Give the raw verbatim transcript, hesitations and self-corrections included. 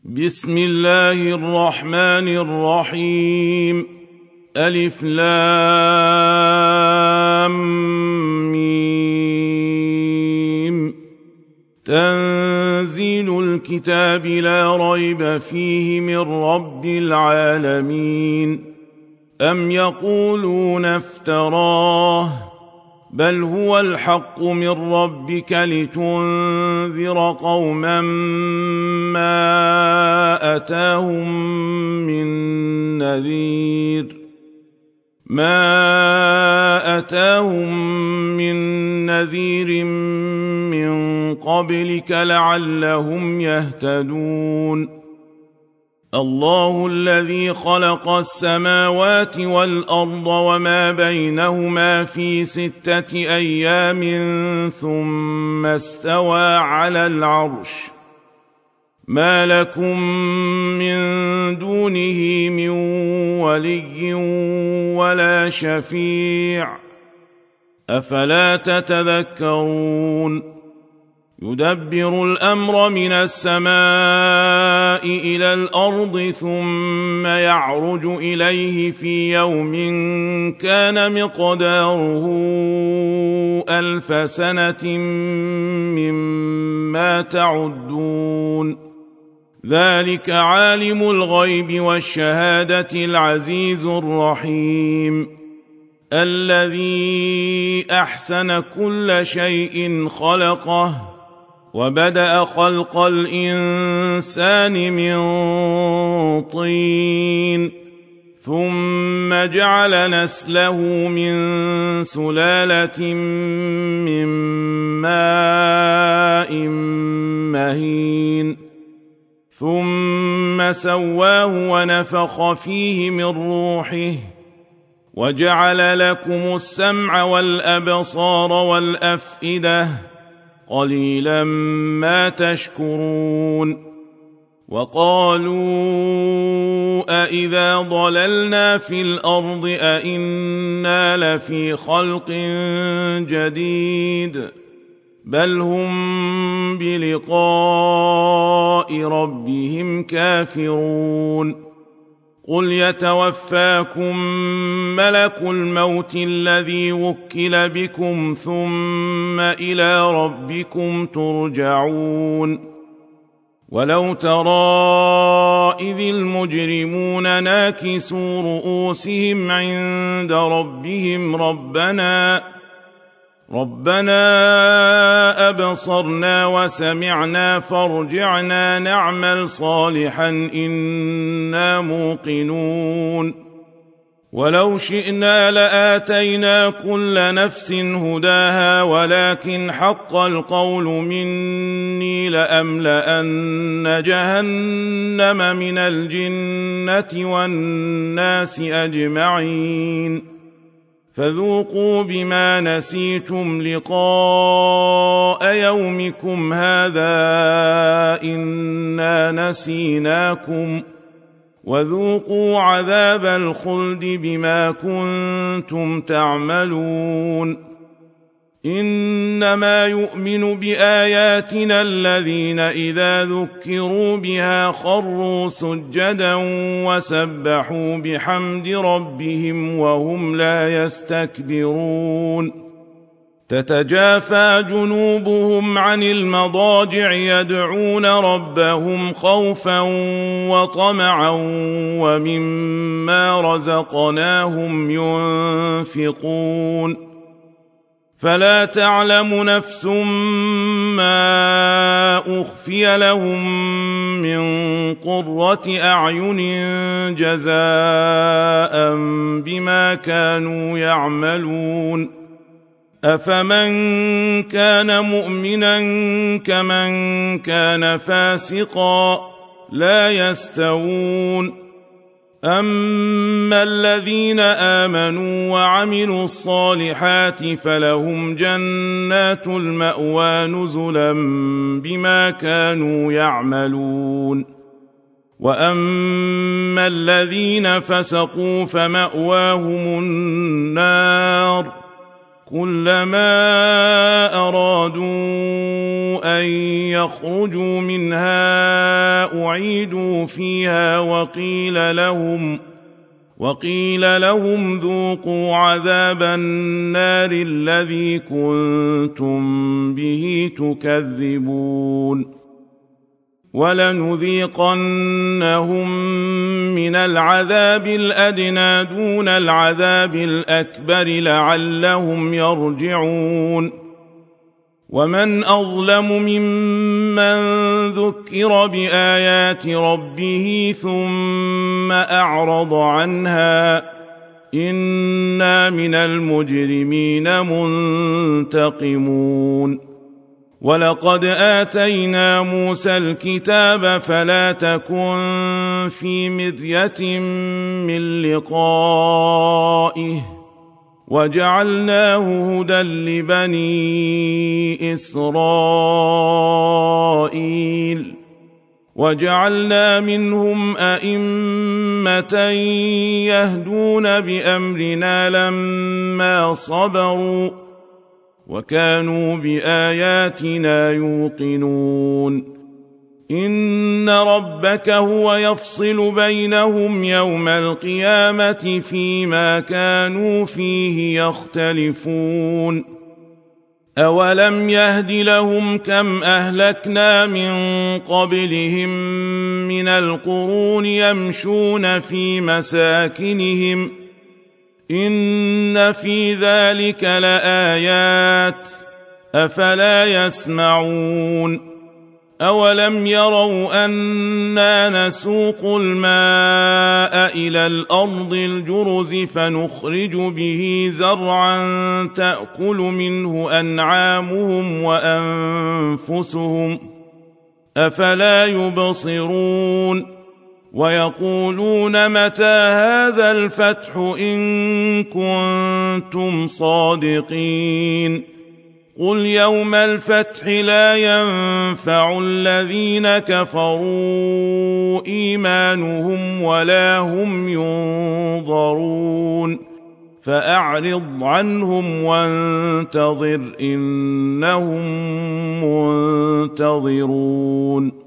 بسم الله الرحمن الرحيم. ألف لام ميم. تنزيل الكتاب لا ريب فيه من رب العالمين. أم يقولون افتراه بل هو الحق من ربك لتنذر قوما ما أتاهم من نذير ما أتاهم من نذير من قبلك لعلهم يهتدون. الله الذي خلق السماوات والأرض وما بينهما في ستة أيام ثم استوى على العرش. ما لكم من دونه من ولي ولا شفيع أفلا تتذكرون. يدبر الأمر من السماء إلى الأرض ثم يعرج إليه في يوم كان مقداره ألف سنة مما تعدون. ذلك عالم الغيب والشهادة العزيز الرحيم الذي أحسن كل شيء خلقه وبدأ خلق الإنسان من طين ثم جعل نسله من سلالة من ماء مهين ثم سواه ونفخ فيه من روحه وجعل لكم السمع والأبصار والأفئدة قليلا ما تشكرون. وقالوا أإذا ضللنا في الأرض أإنا لفي خلق جديد بل هم بلقاء ربهم كافرون. قل يتوفاكم ملك الموت الذي وكل بكم ثم إلى ربكم ترجعون. ولو ترى إذ المجرمون ناكسوا رؤوسهم عند ربهم ربنا ربنا أبصرنا وسمعنا فارجعنا نعمل صالحا إنا موقنون. ولو شئنا لآتينا كل نفس هداها ولكن حق القول مني لأملأن جهنم من الجنة والناس أجمعين. فذوقوا بما نسيتم لقاء يومكم هذا إنا نسيناكم وذوقوا عذاب الخلد بما كنتم تعملون. إنما يؤمن بآياتنا الذين إذا ذكروا بها خروا سجدا وسبحوا بحمد ربهم وهم لا يستكبرون. تتجافى جنوبهم عن المضاجع يدعون ربهم خوفا وطمعا ومما رزقناهم ينفقون. فلا تعلم نفس ما أخفي لهم من قرة أعين جزاء بما كانوا يعملون. أفمن كان مؤمنا كمن كان فاسقا لا يستوون. أما الذين آمنوا وعملوا الصالحات فلهم جنات المأوى نزلا بما كانوا يعملون. وأما الذين فسقوا فمأواهم النار كلما أرادوا أن يخرجوا منها أعيدوا فيها وقيل لهم وقيل لهم ذوقوا عذاب النار الذي كنتم به تكذبون ولنذيقنهم من العذاب الأدنى دون العذاب الأكبر لعلهم يرجعون ومن أظلم ممن ذكر بآيات ربه ثم أعرض عنها إنا من المجرمين منتقمون ولقد آتينا موسى الكتاب فلا تكن في مرية من لقائه وجعلناه هدى لبني إسرائيل وجعلنا منهم أئمة يهدون بأمرنا لما صبروا وكانوا بآياتنا يوقنون إن ربك هو يفصل بينهم يوم القيامة فيما كانوا فيه يختلفون أولم يهد لهم كم أهلكنا من قبلهم من القرون يمشون في مساكنهم إن في ذلك لآيات أفلا يسمعون أولم يروا أنا نسوق الماء إلى الأرض الجرز فنخرج به زرعا تأكل منه أنعامهم وأنفسهم أفلا يبصرون ويقولون متى هذا الفتح إن كنتم صادقين قل يوم الفتح لا ينفع الذين كفروا إيمانهم ولا هم ينظرون فأعرض عنهم وانتظر إنهم منتظرون